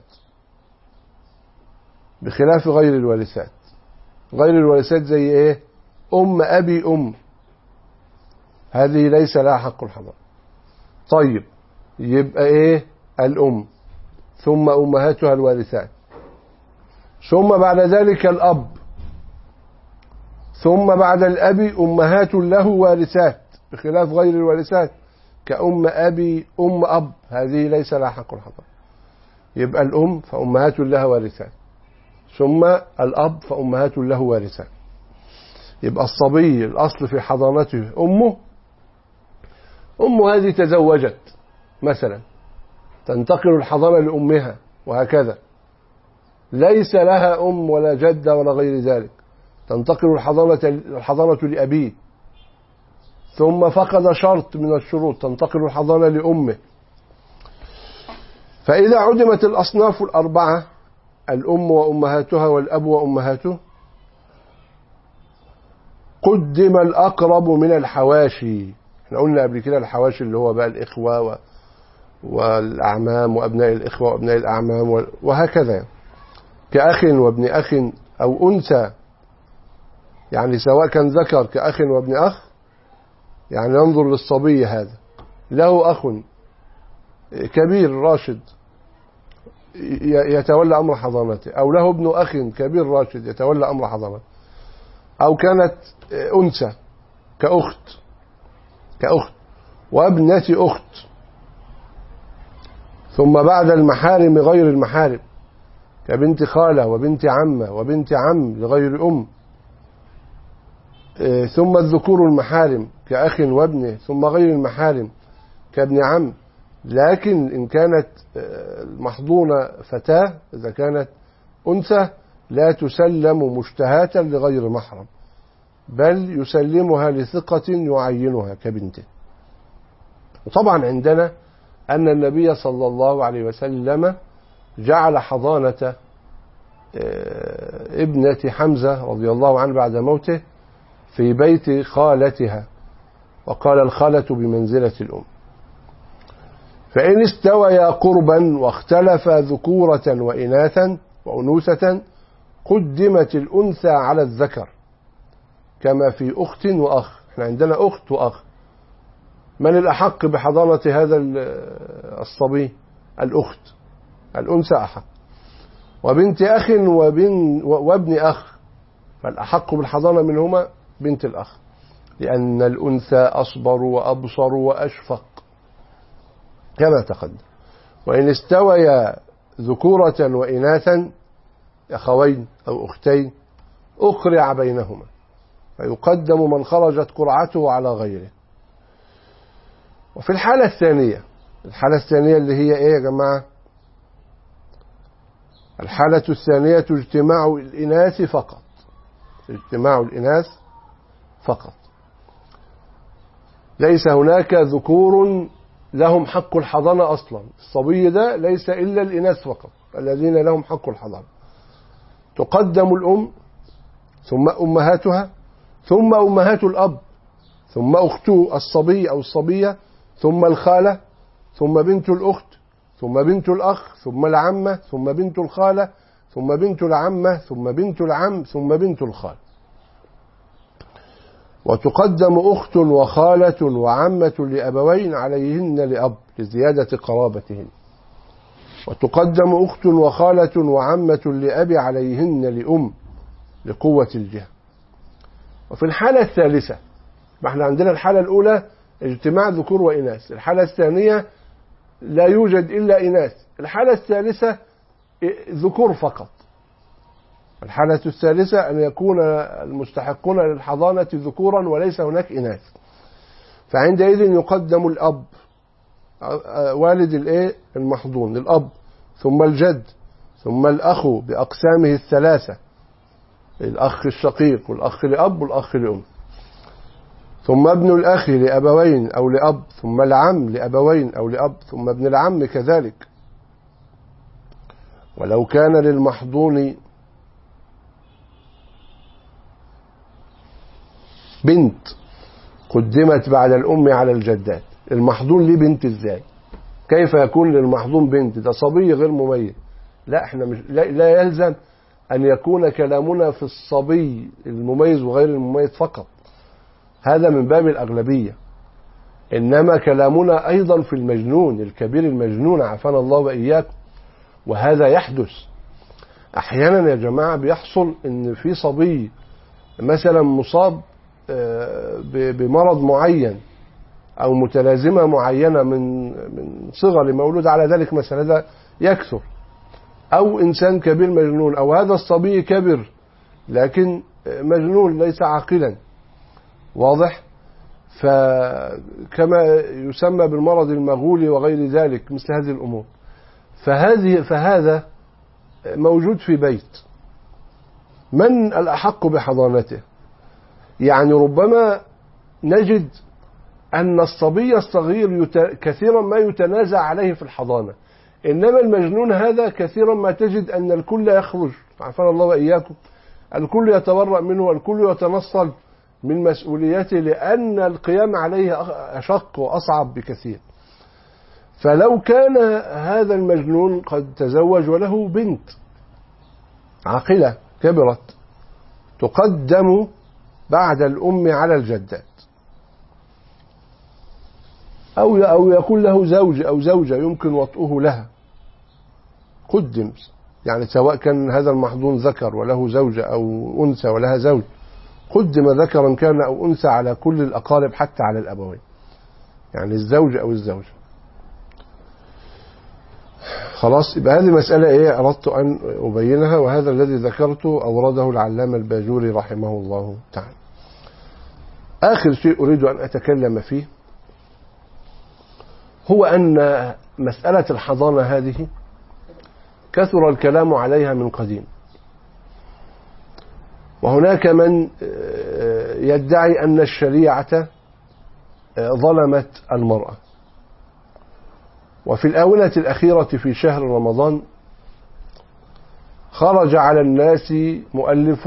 بخلاف غير الوارثات. غير الوارثات زي إيه؟ أم أبي أم، هذه ليس لها حق الحضانة. طيب، يبقى إيه؟ الأم ثم أمهاتها الوارثات، ثم بعد ذلك الأب، ثم بعد الأب أمهات له وارثات بخلاف غير الوارثات كأم أبي أم أب، هذه ليس لها حق الحضانة. يبقى الأم فأمهات لها وارثات، ثم الأب فأمهات له وارثات. يبقى الصبي الأصل في حضانته أمه، أمه هذه تزوجت مثلا تنتقل الحضانة لأمها وهكذا، ليس لها أم ولا جدة ولا غير ذلك، تنتقل الحضانة الحضانة لأبيه، ثم فقد شرط من الشروط تنتقل الحضانة لأمه. فإذا عدمت الأصناف الأربعة الأم وأمهاتها والأب وأمهاته قدم الأقرب من الحواشي. احنا قلنا قبل كده الحواشي اللي هو بقى الإخوة والأعمام وأبناء الإخوة وأبناء الأعمام وهكذا، كأخ وابن أخ أو أنثى، يعني سواء كان ذكر كأخ وابن أخ، يعني ننظر للصبي هذا له أخ كبير راشد يتولى أمر حضانته، أو له ابن أخ كبير راشد يتولى أمر حضانته، أو كانت أنثى كأخت كأخت وابنة أخت. ثم بعد المحارم غير المحارم كبنت خالة وبنت عمة وبنت عم لغير أم. ثم الذكور المحارم كأخ وابنه، ثم غير المحارم كابن عم، لكن إن كانت المحضونة فتاة إذا كانت أنثى لا تسلم مشتهاة لغير محرم، بل يسلمها لثقة يعينها كبنته. وطبعا عندنا أن النبي صلى الله عليه وسلم جعل حضانة ابنة حمزة رضي الله عنه بعد موته في بيت خالتها، وقال الخالة بمنزلة الأم. فإن استويا قربا واختلفا ذكورة وإناثا وأنوثة قدمت الأنثى على الذكر كما في أخت وأخ. احنا عندنا أخت وأخ، من الأحق بحضانة هذا الصبي؟ الأخت، الأنثى أحق. وبنت أخ وبن وابن أخ، فالأحق بالحضانة منهما بنت الأخ، لأن الأنثى أصبر وأبصر وأشفق كما تقدم. وإن استويا ذكورة وإناثا أخوين أو أختين أقرع بينهما، فيقدم من خرجت قرعته على غيره. وفي الحالة الثانية، الحالة الثانية اللي هي إيه يا جماعة؟ الحالة الثانية اجتماع الإناث فقط، اجتماع الإناث فقط، ليس هناك ذكور لهم حق الحضانة أصلا. الصبي ده ليس إلا الإناث فقط الذين لهم حق الحضانة. تقدم الأم ثم أمهاتها ثم أمهات الأب ثم أخت الصبي أو الصبية ثم الخالة ثم بنت الأخت ثم بنت الأخ ثم العمة ثم بنت الخالة ثم بنت العمة ثم بنت العم ثم بنت الخال. وتقدم أخت وخالة وعمة لأبوين عليهن لأب لزيادة قرابتهن. وتقدم أخت وخالة وعمة لأب عليهن لأم لقوة الجهة. وفي الحالة الثالثة، ما احنا عندنا الحالة الأولى اجتماع ذكور وإناث، الحالة الثانية لا يوجد إلا إناث، الحالة الثالثة ذكور فقط. الحالة الثالثة أن يكون المستحقون للحضانة ذكورا وليس هناك إناث، فعندئذ يقدم الأب والد الإيه المحضون الأب، ثم الجد، ثم الأخ بأقسامه الثلاثة، الأخ الشقيق والأخ لأب والأخ لأم، ثم ابن الأخ لأبوين أو لأب، ثم العم لأبوين أو لأب، ثم ابن العم كذلك. ولو كان للمحضون بنت قدمت بعد الأم على الجدات. المحضون ليه بنت ازاي؟ كيف يكون للمحضون بنت؟ ده صبي غير مميز. لا احنا مش لا, لا يلزم أن يكون كلامنا في الصبي المميز وغير المميز فقط، هذا من باب الأغلبية، إنما كلامنا أيضا في المجنون الكبير المجنون عافانا الله وإياكم. وهذا يحدث أحيانا يا جماعة، بيحصل إن في صبي مثلا مصاب بمرض معين أو متلازمة معينة من من صغر مولود على ذلك مثلا، هذا يكثر. أو إنسان كبير مجنون، أو هذا الصبي كبر لكن مجنون ليس عاقلا، واضح؟ فكما يسمى بالمرض المغولي وغير ذلك مثل هذه الأمور. فهذه فهذا موجود في بيت، من الأحق بحضانته؟ يعني ربما نجد أن الصبي الصغير يت... كثيرا ما يتنازع عليه في الحضانة، إنما المجنون هذا كثيرا ما تجد أن الكل يخرج، عافانا الله وإياكم، الكل يتبرأ منه والكل يتنصل من مسؤوليته، لأن القيام عليه أشق وأصعب بكثير. فلو كان هذا المجنون قد تزوج وله بنت عاقلة كبرت، تقدم بعد الأم على الجدات، أو أو يكون له زوج أو زوجة يمكن وطئه لها، قدم، يعني سواء كان هذا المحضون ذكر وله زوجة أو أنثى ولها زوج، قدم ذكرا كان أو أنثى على كل الأقارب حتى على الأبوين، يعني الزوج أو الزوجة. خلاص، يبقى هذه مسألة إيه أردت أن أبينها، وهذا الذي ذكرته أورده العلامة الباجوري رحمه الله تعالى. آخر شيء أريد أن أتكلم فيه هو أن مسألة الحضانة هذه كثر الكلام عليها من قديم، وهناك من يدعي أن الشريعة ظلمت المرأة. وفي الآونة الأخيرة في شهر رمضان خرج على الناس مؤلف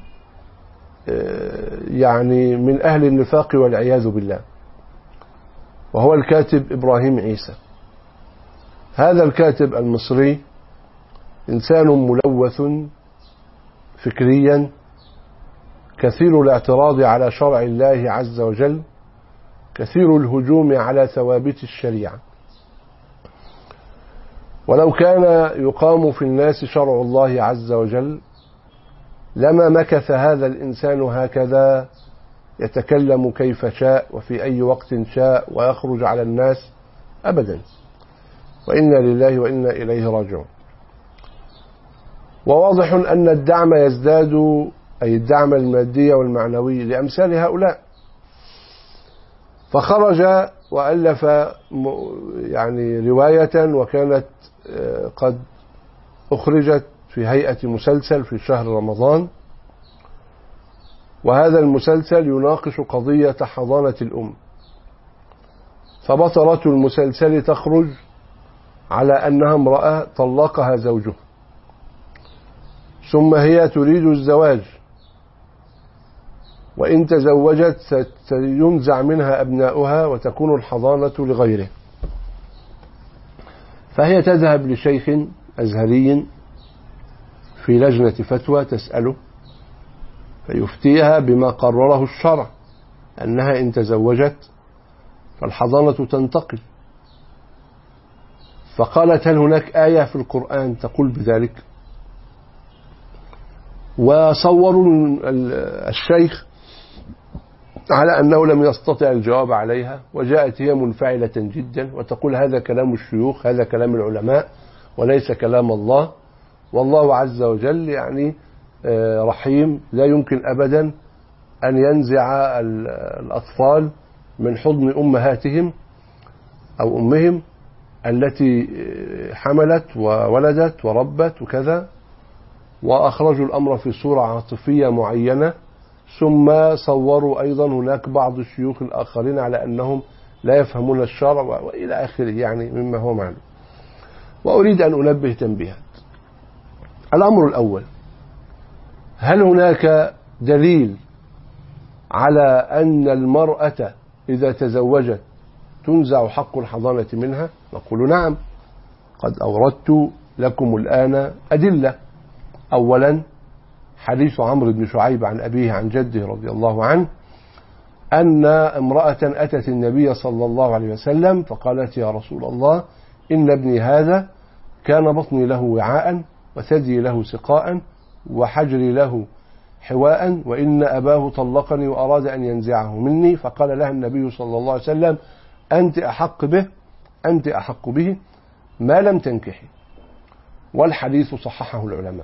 يعني من أهل النفاق والعياذ بالله، وهو الكاتب إبراهيم عيسى. هذا الكاتب المصري إنسان ملوث فكريا، كثير الاعتراض على شرع الله عز وجل، كثير الهجوم على ثوابت الشريعة. ولو كان يقام في الناس شرع الله عز وجل لما مكث هذا الإنسان هكذا يتكلم كيف شاء وفي أي وقت شاء ويخرج على الناس أبدا، وإنا لله وإنا إليه راجعون. وواضح أن الدعم يزداد، أي الدعم المادي والمعنوي لأمثال هؤلاء. فخرج وألف يعني رواية، وكانت قد أخرجت في هيئة مسلسل في شهر رمضان، وهذا المسلسل يناقش قضية حضانة الأم. فبطلة المسلسل تخرج على أنها امرأة طلقها زوجها، ثم هي تريد الزواج، وإن تزوجت سينزع منها أبناؤها وتكون الحضانة لغيره. فهي تذهب لشيخ أزهري في لجنة فتوى تسأله فيفتيها بما قرره الشرع، أنها إن تزوجت فالحضانة تنتقل. فقالت: هل هناك آية في القرآن تقول بذلك؟ وصوروا الشيخ على أنه لم يستطع الجواب عليها، وجاءت هي منفعلة جدا وتقول: هذا كلام الشيوخ، هذا كلام العلماء وليس كلام الله، والله عز وجل يعني رحيم، لا يمكن أبدا أن ينزع الأطفال من حضن أمهاتهم أو أمهم التي حملت وولدت وربت وكذا. وأخرجوا الأمر في صورة عاطفية معينة، ثم صوروا أيضا هناك بعض الشيوخ الآخرين على أنهم لا يفهمون الشرع وإلى آخره، يعني مما هو معلوم. وأريد أن أنبه تنبيهات. الأمر الأول: هل هناك دليل على أن المرأة إذا تزوجت تنزع حق الحضانة منها؟ نقول: نعم، قد أوردت لكم الآن أدلة. أولا، حديث عمرو بن شعيب عن أبيه عن جده رضي الله عنه أن امرأة أتت النبي صلى الله عليه وسلم فقالت: يا رسول الله، إن ابني هذا كان بطني له وعاء وثدي له سقاء وحجري له حواء وإن أباه طلقني وأراد أن ينزعه مني، فقال لها النبي صلى الله عليه وسلم أنت أحق به أنت أحق به ما لم تنكحي. والحديث صححه العلماء.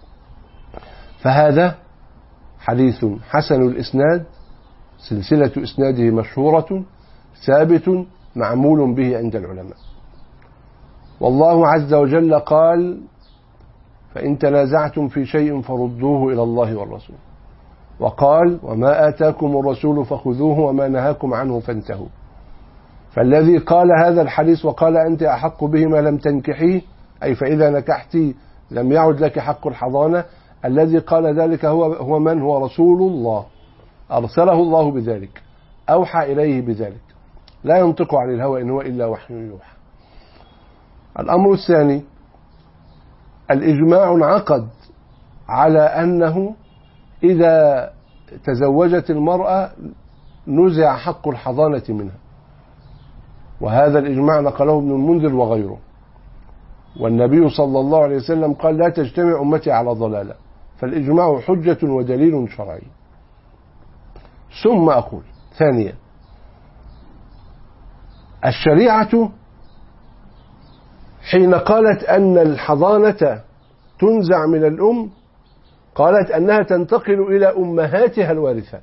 فهذا حديث حسن الإسناد، سلسلة إسناده مشهورة ثابت معمول به عند العلماء. والله عز وجل قال فإن تنازعتم في شيء فردوه إلى الله والرسول، وقال وما آتاكم الرسول فخذوه وما نهاكم عنه فانتهوا. فالذي قال هذا الحديث وقال أنت أحق به ما لم تنكحيه، أي فإذا نكحتي لم يعد لك حق الحضانة، الذي قال ذلك هو هو من هو رسول الله، أرسله الله بذلك، أوحى إليه بذلك، لا ينطق عن الهوى إن هو إلا وحي يوحى. الأمر الثاني، الإجماع انعقد على أنه إذا تزوجت المرأة نزع حق الحضانة منها، وهذا الإجماع نقله ابن المنذر وغيره. والنبي صلى الله عليه وسلم قال لا تجتمع أمتي على ضلالة، فالإجماع حجة ودليل شرعي. ثم أقول ثانيا، الشريعة حين قالت أن الحضانة تنزع من الأم قالت أنها تنتقل إلى أمهاتها الوارثات،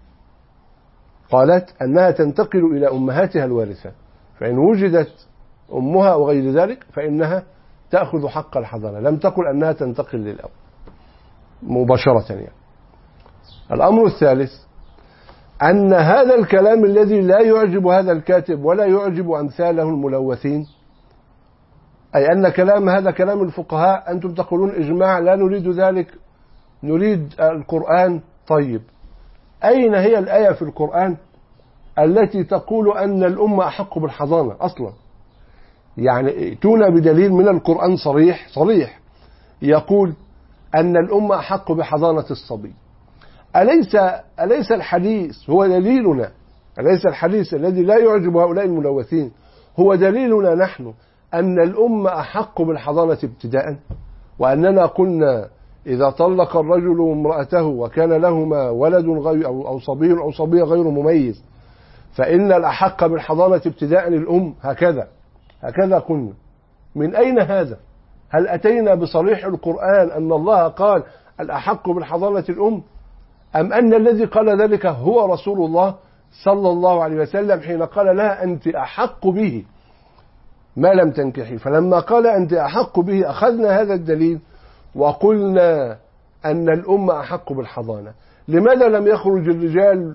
قالت أنها تنتقل إلى أمهاتها الوارثات، فإن وجدت أمها وغير ذلك فإنها تأخذ حق الحضانة، لم تقل أنها تنتقل للأب مباشرة يعني. الأمر الثالث، أن هذا الكلام الذي لا يعجب هذا الكاتب ولا يعجب أمثاله الملوثين، أي أن كلام هذا كلام الفقهاء، أنتم تقولون إجماع، لا نريد ذلك، نريد القرآن. طيب أين هي الآية في القرآن التي تقول أن الأمة أحق بالحضانة أصلا؟ يعني ائتونا بدليل من القرآن صريح صريح يقول أن الأمة أحق بحضانة الصبي. أليس أليس الحديث هو دليلنا؟ أليس الحديث الذي لا يعجب هؤلاء الملوثين هو دليلنا نحن أن الأمة أحق بالحضانة ابتداء؟ وأننا قلنا إذا طلق الرجل امرأته وكان لهما ولد غير أو صبي أو صبية غير مميز فإن الأحق بالحضانة ابتداء الأم، هكذا هكذا قلنا. من أين هذا؟ هل أتينا بصريح القرآن أن الله قال الأحق بالحضانة الأم، أم أن الذي قال ذلك هو رسول الله صلى الله عليه وسلم حين قال لها أنت أحق به ما لم تنكحي؟ فلما قال أنت أحق به أخذنا هذا الدليل وقلنا أن الأمة أحق بالحضانة. لماذا لم يخرج الرجال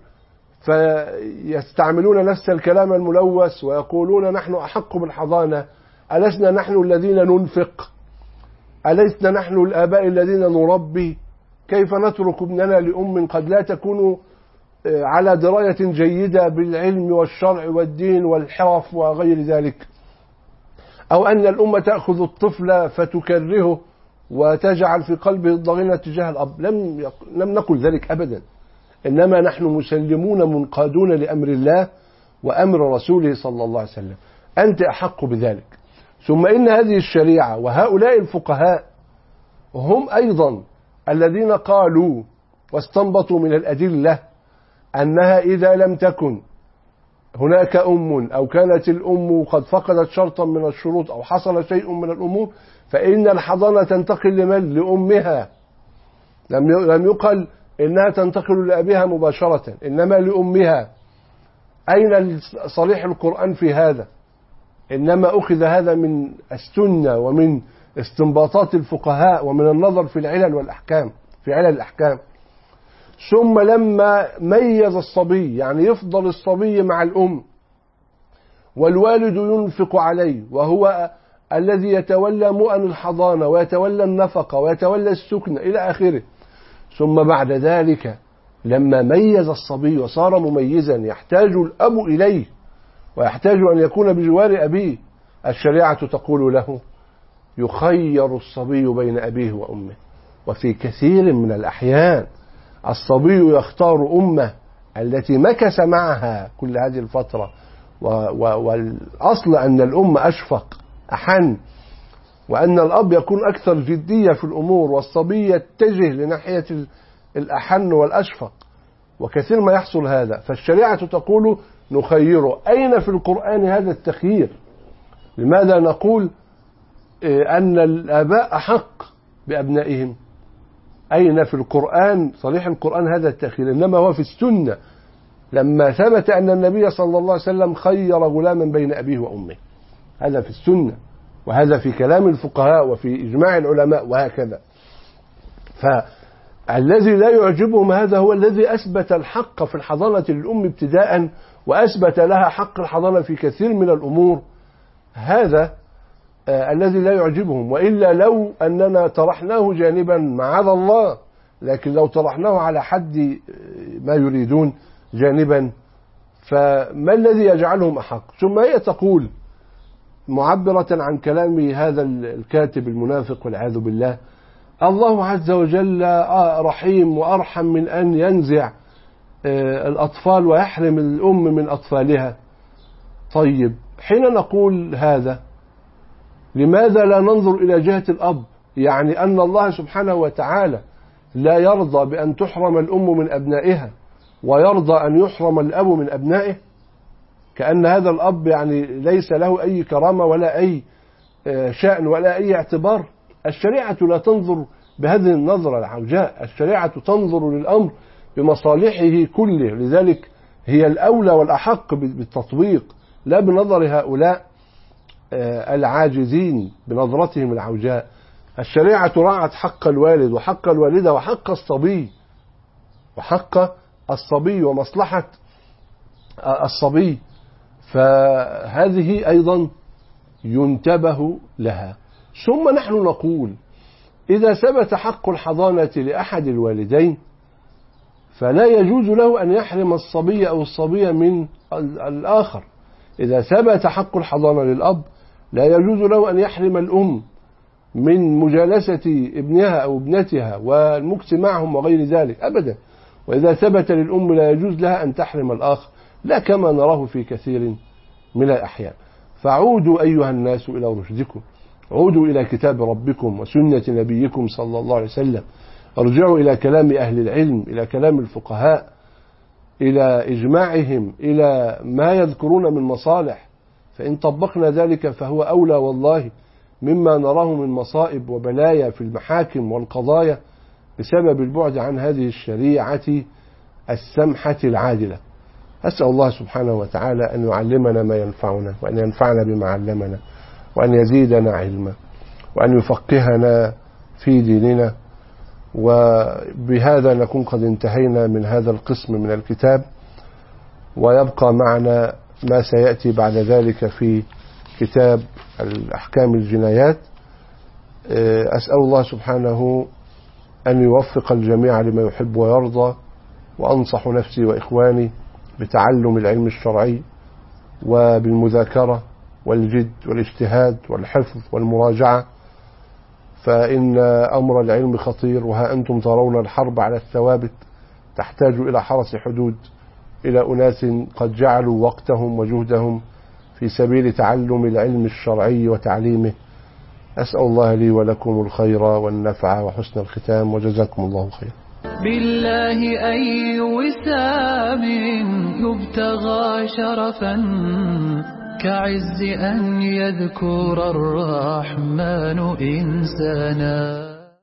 فيستعملون نفس الكلام الملوث ويقولون نحن أحق بالحضانة؟ ألسنا نحن الذين ننفق؟ ألسنا نحن الآباء الذين نربي؟ كيف نترك ابننا لأم قد لا تكون على دراية جيدة بالعلم والشرع والدين والحرف وغير ذلك؟ أو أن الأمة تأخذ الطفل فتكرهه وتجعل في قلبه الضغينة تجاه الأب؟ لم يق... لم نقل ذلك أبدا، إنما نحن مسلمون منقادون لأمر الله وأمر رسوله صلى الله عليه وسلم، أنت أحق بذلك. ثم إن هذه الشريعة وهؤلاء الفقهاء هم أيضا الذين قالوا واستنبطوا من الأدلة أنها إذا لم تكن هناك أم أو كانت الأم قد فقدت شرطا من الشروط أو حصل شيء من الأمور فإن الحضانة تنتقل لمن؟ لأمها. لم يقل إنها تنتقل لأبيها مباشرة، إنما لأمها. أين صريح القرآن في هذا؟ إنما أخذ هذا من السنة ومن استنباطات الفقهاء ومن النظر في العلل والأحكام في علل الأحكام. ثم لما ميز الصبي، يعني يفضل الصبي مع الأم والوالد ينفق عليه وهو الذي يتولى مؤن الحضانة ويتولى النفقة ويتولى السكن إلى آخره، ثم بعد ذلك لما ميز الصبي وصار مميزا يحتاج الأب إليه ويحتاج أن يكون بجوار أبيه، الشريعة تقول له يخير الصبي بين أبيه وأمه. وفي كثير من الأحيان الصبي يختار أمه التي مكث معها كل هذه الفترة، والأصل أن الأم أشفق أحن، وأن الأب يكون أكثر جدية في الأمور، والصبي يتجه لناحية الأحن والأشفق، وكثير ما يحصل هذا. فالشريعة تقول نخيره. أين في القرآن هذا التخيير؟ لماذا نقول أن الآباء أحق بأبنائهم؟ أين في القرآن صريح القرآن هذا التخيير؟ إنما هو في السنة، لما ثبت أن النبي صلى الله عليه وسلم خير غلاما بين أبيه وأمه، هذا في السنة، وهذا في كلام الفقهاء وفي إجماع العلماء وهكذا. فالذي لا يعجبهم هذا هو الذي أثبت الحق في الحضانة للأم ابتداء، وأثبت لها حق الحضانة في كثير من الأمور. هذا آه الذي لا يعجبهم. وإلا لو أننا طرحناه جانبا معاذ الله، لكن لو طرحناه على حد ما يريدون جانبا، فما الذي يجعلهم أحق؟ ثم هي تقول معبرة عن كلام هذا الكاتب المنافق والعياذ بالله: الله عز وجل رحيم وأرحم من أن ينزع الأطفال ويحرم الأم من أطفالها. طيب، حين نقول هذا لماذا لا ننظر إلى جهة الأب؟ يعني أن الله سبحانه وتعالى لا يرضى بأن تحرم الأم من أبنائها ويرضى أن يحرم الأب من أبنائه، كأن هذا الأب يعني ليس له أي كرامة ولا أي شأن ولا أي اعتبار. الشريعة لا تنظر بهذه النظرة العوجاء، الشريعة تنظر للأمر بمصالحه كله، لذلك هي الأولى والأحق بالتطبيق، لا بنظر هؤلاء العاجزين بنظرتهم العوجاء. الشريعة راعت حق الوالد وحق الوالدة وحق الصبي وحق الصبي ومصلحة الصبي، فهذه أيضا ينتبه لها. ثم نحن نقول إذا ثبت حق الحضانة لأحد الوالدين فلا يجوز له أن يحرم الصبي أو الصبية من الآخر. إذا ثبت حق الحضانة للأب لا يجوز له أن يحرم الأم من مجالسة ابنها أو ابنتها والمكث معهم وغير ذلك أبدا. وإذا ثبت للأم لا يجوز لها أن تحرم الآخر، لا كما نراه في كثير من الأحيان. فعودوا أيها الناس إلى رشدكم، عودوا إلى كتاب ربكم وسنة نبيكم صلى الله عليه وسلم، ارجعوا إلى كلام أهل العلم، إلى كلام الفقهاء، إلى إجماعهم، إلى ما يذكرون من مصالح. فإن طبقنا ذلك فهو أولى والله مما نراه من مصائب وبلايا في المحاكم والقضايا بسبب البعد عن هذه الشريعة السمحة العادلة. أسأل الله سبحانه وتعالى أن يعلمنا ما ينفعنا، وأن ينفعنا بما علمنا، وأن يزيدنا علما، وأن يفقهنا في ديننا. وبهذا نكون قد انتهينا من هذا القسم من الكتاب، ويبقى معنا ما سيأتي بعد ذلك في كتاب الأحكام الجنايات. أسأل الله سبحانه أن يوفق الجميع لما يحب ويرضى، وأنصح نفسي وإخواني بتعلم العلم الشرعي وبالمذاكرة والجد والاجتهاد والحفظ والمراجعة، فإن أمر العلم خطير، وها أنتم ترون الحرب على الثوابت تحتاج إلى حرس حدود، إلى أناس قد جعلوا وقتهم وجهدهم في سبيل تعلم العلم الشرعي وتعليمه. أسأل الله لي ولكم الخير والنفع وحسن الختام، وجزاكم الله خير. بالله أي وسام يبتغى شرفا كعز أن يذكر الرحمن إنسانا.